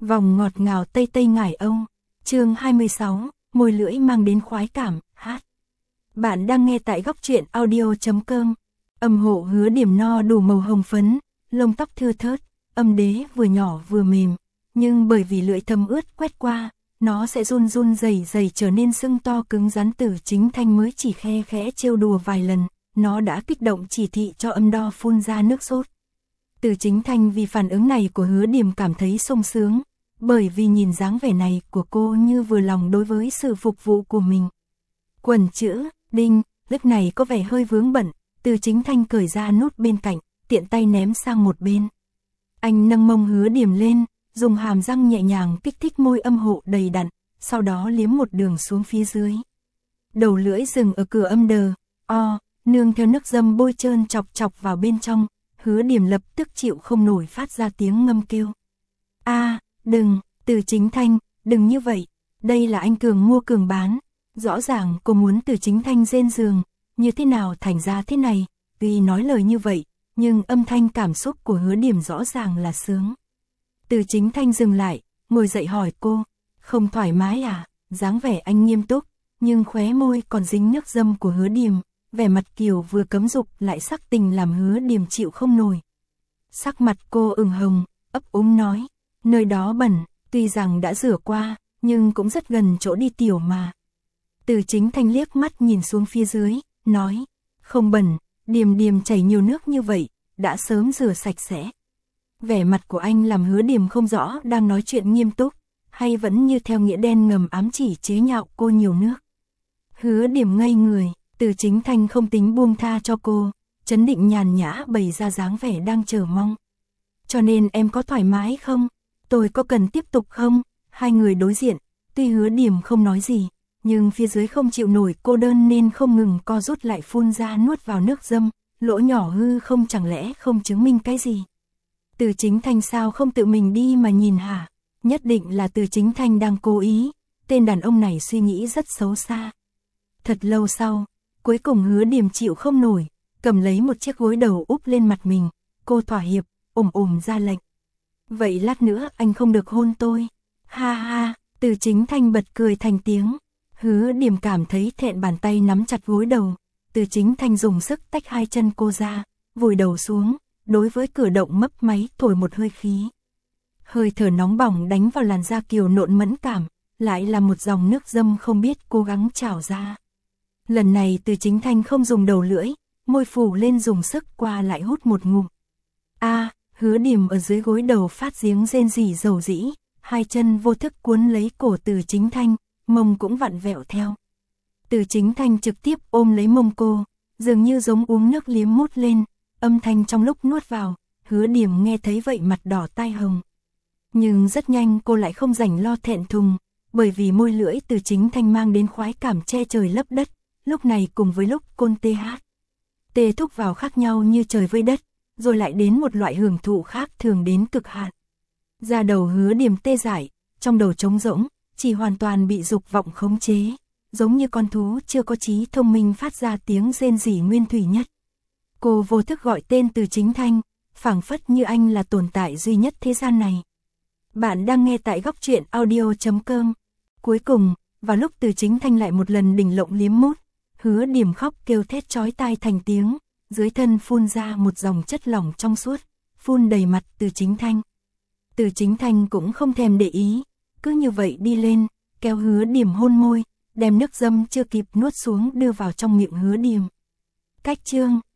Vòng ngọt ngào tây tây ngải âu. Chương 26, môi lưỡi mang đến khoái cảm, hát. Bạn đang nghe tại góc truyện audio.com. Âm hộ Hứa Điểm no đủ màu hồng phấn, lông tóc thưa thớt, âm đế vừa nhỏ vừa mềm, nhưng bởi vì lưỡi thấm ướt quét qua, nó sẽ run run rẩy rẩy trở nên sưng to cứng rắn. Từ Chính Thanh mới chỉ khe khẽ trêu đùa vài lần, nó đã kích động chỉ thị cho âm đo phun ra nước sốt. Từ Chính Thanh vì phản ứng này của Hứa Điểm cảm thấy sung sướng, bởi vì nhìn dáng vẻ này của cô như vừa lòng đối với sự phục vụ của mình. Quần chữ, đinh, lúc này có vẻ hơi vướng bận, Từ Chính Thanh cởi ra nút bên cạnh, tiện tay ném sang một bên. Anh nâng mông Hứa Điểm lên, dùng hàm răng nhẹ nhàng kích thích môi âm hộ đầy đặn, sau đó liếm một đường xuống phía dưới. Đầu lưỡi dừng ở cửa âm đờ, nương theo nước dâm bôi trơn chọc chọc vào bên trong, Hứa Điểm lập tức chịu không nổi phát ra tiếng ngâm kêu. Đừng, Từ Chính Thanh, đừng như vậy, đây là anh Cường mua Cường bán, rõ ràng cô muốn Từ Chính Thanh rên giường, như thế nào thành ra thế này, tuy nói lời như vậy, nhưng âm thanh cảm xúc của Hứa Điểm rõ ràng là sướng. Từ Chính Thanh dừng lại, ngồi dậy hỏi cô, không thoải mái à? Dáng vẻ anh nghiêm túc, nhưng khóe môi còn dính nước dâm của Hứa Điểm, vẻ mặt kiều vừa cấm dục lại sắc tình làm Hứa Điểm chịu không nổi. Sắc mặt cô ửng hồng, ấp úng nói, nơi đó bẩn, tuy rằng đã rửa qua, nhưng cũng rất gần chỗ đi tiểu mà. Từ Chính Thanh liếc mắt nhìn xuống phía dưới, nói, không bẩn, Điểm Điểm chảy nhiều nước như vậy, đã sớm rửa sạch sẽ. Vẻ mặt của anh làm Hứa Điểm không rõ đang nói chuyện nghiêm túc, hay vẫn như theo nghĩa đen ngầm ám chỉ chế nhạo cô nhiều nước. Hứa Điểm ngây người, Từ Chính Thanh không tính buông tha cho cô, trấn định nhàn nhã bày ra dáng vẻ đang chờ mong. Cho nên em có thoải mái không? Tôi có cần tiếp tục không? Hai người đối diện, tuy Hứa Điểm không nói gì, nhưng phía dưới không chịu nổi cô đơn nên không ngừng co rút lại phun ra nuốt vào nước dâm, lỗ nhỏ hư không chẳng lẽ không chứng minh cái gì. Từ Chính Thanh sao không tự mình đi mà nhìn hả? Nhất định là Từ Chính Thanh đang cố ý, tên đàn ông này suy nghĩ rất xấu xa. Thật lâu sau, cuối cùng Hứa Điểm chịu không nổi, cầm lấy một chiếc gối đầu úp lên mặt mình, cô thỏa hiệp, ra lệnh. Vậy lát nữa anh không được hôn tôi. Ha ha, Từ Chính Thanh bật cười thành tiếng. Hứa Điểm cảm thấy thẹn, bàn tay nắm chặt gối đầu. Từ Chính Thanh dùng sức tách hai chân cô ra, vùi đầu xuống, đối với cửa động mấp máy thổi một hơi khí. Hơi thở nóng bỏng đánh vào làn da kiều nộn mẫn cảm, lại là một dòng nước dâm không biết cố gắng trào ra. Lần này Từ Chính Thanh không dùng đầu lưỡi, môi phủ lên dùng sức qua lại hút một ngụm. Hứa Điểm ở dưới gối đầu phát giếng rên rỉ dầu dĩ, hai chân vô thức cuốn lấy cổ Từ Chính Thanh, mông cũng vặn vẹo theo. Từ Chính Thanh trực tiếp ôm lấy mông cô, dường như giống uống nước liếm mút lên, âm thanh trong lúc nuốt vào, Hứa Điểm nghe thấy vậy mặt đỏ tai hồng. Nhưng rất nhanh cô lại không rảnh lo thẹn thùng, bởi vì môi lưỡi Từ Chính Thanh mang đến khoái cảm che trời lấp đất, lúc này cùng với lúc côn tê thúc vào khác nhau như trời với đất, rồi lại đến một loại hưởng thụ khác thường đến cực hạn. Da đầu Hứa Điểm tê dại, trong đầu trống rỗng, chỉ hoàn toàn bị dục vọng khống chế, giống như con thú chưa có trí thông minh phát ra tiếng rên rỉ nguyên thủy nhất. Cô vô thức gọi tên Từ Chính Thanh, phảng phất như anh là tồn tại duy nhất thế gian này. Bạn đang nghe tại góc truyện audio.com. Cuối cùng, vào lúc Từ Chính Thanh lại một lần đỉnh lộng liếm mút, Hứa Điểm khóc kêu thét chói tai thành tiếng, dưới thân phun ra một dòng chất lỏng trong suốt, phun đầy mặt Từ Chính Thanh. Từ Chính Thanh cũng không thèm để ý, cứ như vậy đi lên, kéo Hứa Điểm hôn môi, đem nước dâm chưa kịp nuốt xuống đưa vào trong miệng Hứa Điểm. Cách chương